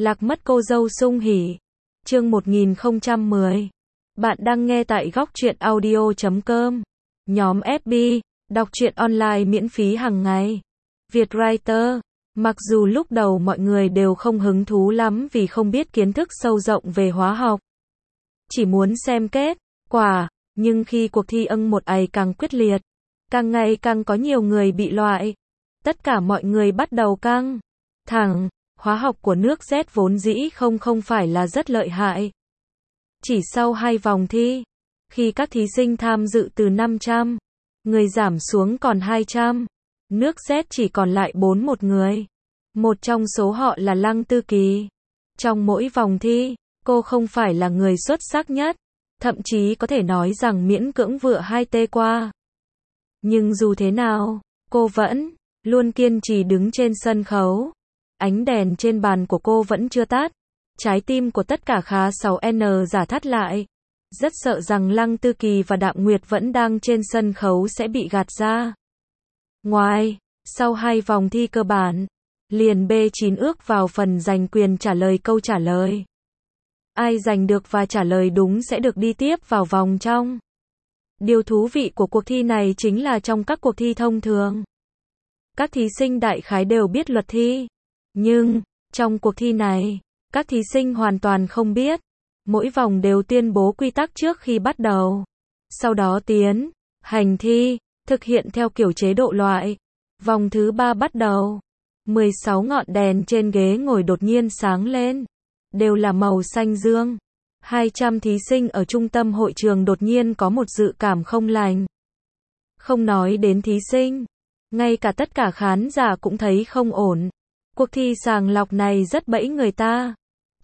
Lạc mất cô dâu sung hỉ. Chương 1010. Bạn đang nghe tại góc truyện audio.com. Nhóm FB, đọc truyện online miễn phí hàng ngày. Vietwriter. Mặc dù lúc đầu mọi người đều không hứng thú lắm vì không biết kiến thức sâu rộng về hóa học. Chỉ muốn xem kết quả, nhưng khi cuộc thi một ngày càng quyết liệt, càng ngày càng có nhiều người bị loại, tất cả mọi người bắt đầu căng thẳng. Hóa học của nước Z vốn dĩ không phải là rất lợi hại. Chỉ sau 2 vòng thi, khi các thí sinh tham dự từ 500 người giảm xuống còn 200, nước Z chỉ còn lại 41 người. Một trong số họ là Lăng Tư Kỳ. Trong mỗi vòng thi, cô không phải là người xuất sắc nhất, thậm chí có thể nói rằng miễn cưỡng vựa 2T qua. Nhưng dù thế nào, cô vẫn luôn kiên trì đứng trên sân khấu. Ánh đèn trên bàn của cô vẫn chưa tắt. Trái tim của tất cả khá 6N giả thắt lại. Rất sợ rằng Lăng Tư Kỳ và Đạm Nguyệt vẫn đang trên sân khấu sẽ bị gạt ra ngoài. Sau 2 vòng thi cơ bản, liền B9 ước vào phần giành quyền trả lời câu trả lời. Ai giành được và trả lời đúng sẽ được đi tiếp vào vòng trong. Điều thú vị của cuộc thi này chính là trong các cuộc thi thông thường, các thí sinh đại khái đều biết luật thi. Nhưng, trong cuộc thi này, các thí sinh hoàn toàn không biết. Mỗi vòng đều tuyên bố quy tắc trước khi bắt đầu. Sau đó tiến hành thi, thực hiện theo kiểu chế độ loại. Vòng thứ 3 bắt đầu. 16 ngọn đèn trên ghế ngồi đột nhiên sáng lên. Đều là màu xanh dương. 200 thí sinh ở trung tâm hội trường đột nhiên có một dự cảm không lành. Không nói đến thí sinh, ngay cả tất cả khán giả cũng thấy không ổn. Cuộc thi sàng lọc này rất bẫy người ta.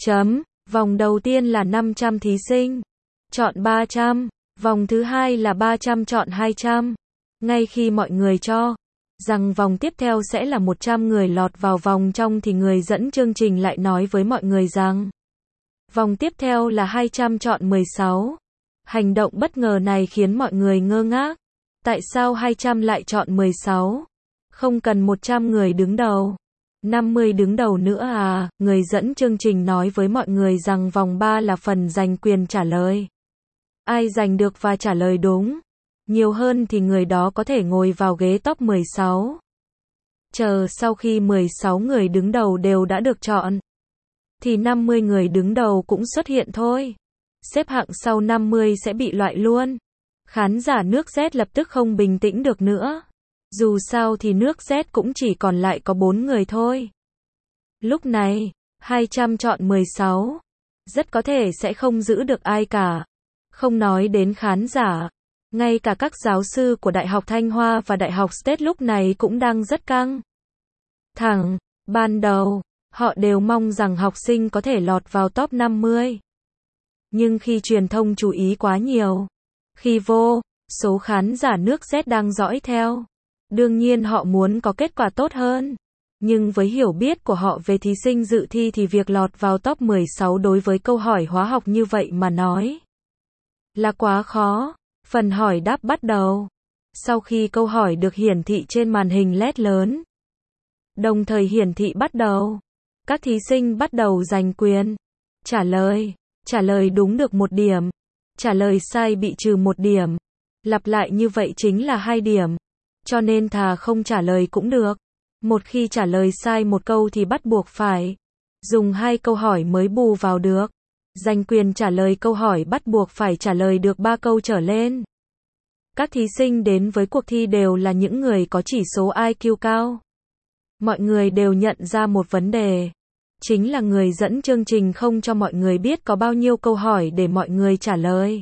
Vòng đầu tiên là 500 thí sinh, chọn 300. Vòng thứ hai là 300 chọn 200. Ngay khi mọi người cho rằng vòng tiếp theo sẽ là 100 người lọt vào vòng trong thì người dẫn chương trình lại nói với mọi người rằng vòng tiếp theo là 200 chọn 16. Hành động bất ngờ này khiến mọi người ngơ ngác. Tại sao 200 lại chọn 16? Không cần 100 người đứng đầu, 50 đứng đầu nữa à? Người dẫn chương trình nói với mọi người rằng vòng 3 là phần giành quyền trả lời. Ai giành được và trả lời đúng nhiều hơn thì người đó có thể ngồi vào ghế top 16. Chờ sau khi 16 người đứng đầu đều đã được chọn, thì 50 người đứng đầu cũng xuất hiện thôi. Xếp hạng sau 50 sẽ bị loại luôn. Khán giả nước Z lập tức không bình tĩnh được nữa. Dù sao thì nước Z cũng chỉ còn lại có 4 người thôi. Lúc này, 200 chọn 16. Rất có thể sẽ không giữ được ai cả. Không nói đến khán giả, ngay cả các giáo sư của Đại học Thanh Hoa và Đại học State lúc này cũng đang rất căng thẳng. Ban đầu, họ đều mong rằng học sinh có thể lọt vào top 50. Nhưng khi truyền thông chú ý quá nhiều, khi vô số khán giả nước Z đang dõi theo, đương nhiên họ muốn có kết quả tốt hơn. Nhưng với hiểu biết của họ về thí sinh dự thi thì việc lọt vào top 16 đối với câu hỏi hóa học như vậy mà nói là quá khó. Phần hỏi đáp bắt đầu. Sau khi câu hỏi được hiển thị trên màn hình LED lớn, đồng thời hiển thị bắt đầu, các thí sinh bắt đầu giành quyền trả lời. Trả lời đúng được 1 điểm, trả lời sai bị trừ 1 điểm. Lặp lại như vậy chính là 2 điểm. Cho nên thà không trả lời cũng được. Một khi trả lời sai một câu thì bắt buộc phải dùng 2 câu hỏi mới bù vào được. Giành quyền trả lời câu hỏi bắt buộc phải trả lời được 3 câu trở lên. Các thí sinh đến với cuộc thi đều là những người có chỉ số IQ cao. Mọi người đều nhận ra một vấn đề. Chính là người dẫn chương trình không cho mọi người biết có bao nhiêu câu hỏi để mọi người trả lời.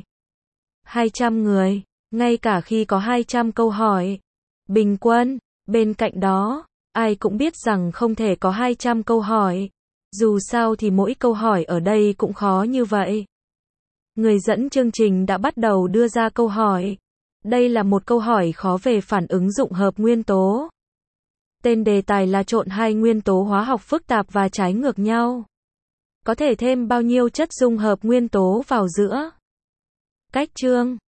200 người, ngay cả khi có 200 câu hỏi bình quân, bên cạnh đó, ai cũng biết rằng không thể có 200 câu hỏi. Dù sao thì mỗi câu hỏi ở đây cũng khó như vậy. Người dẫn chương trình đã bắt đầu đưa ra câu hỏi. Đây là một câu hỏi khó về phản ứng dụng hợp nguyên tố. Tên đề tài là trộn 2 nguyên tố hóa học phức tạp và trái ngược nhau. Có thể thêm bao nhiêu chất dung hợp nguyên tố vào giữa các chương.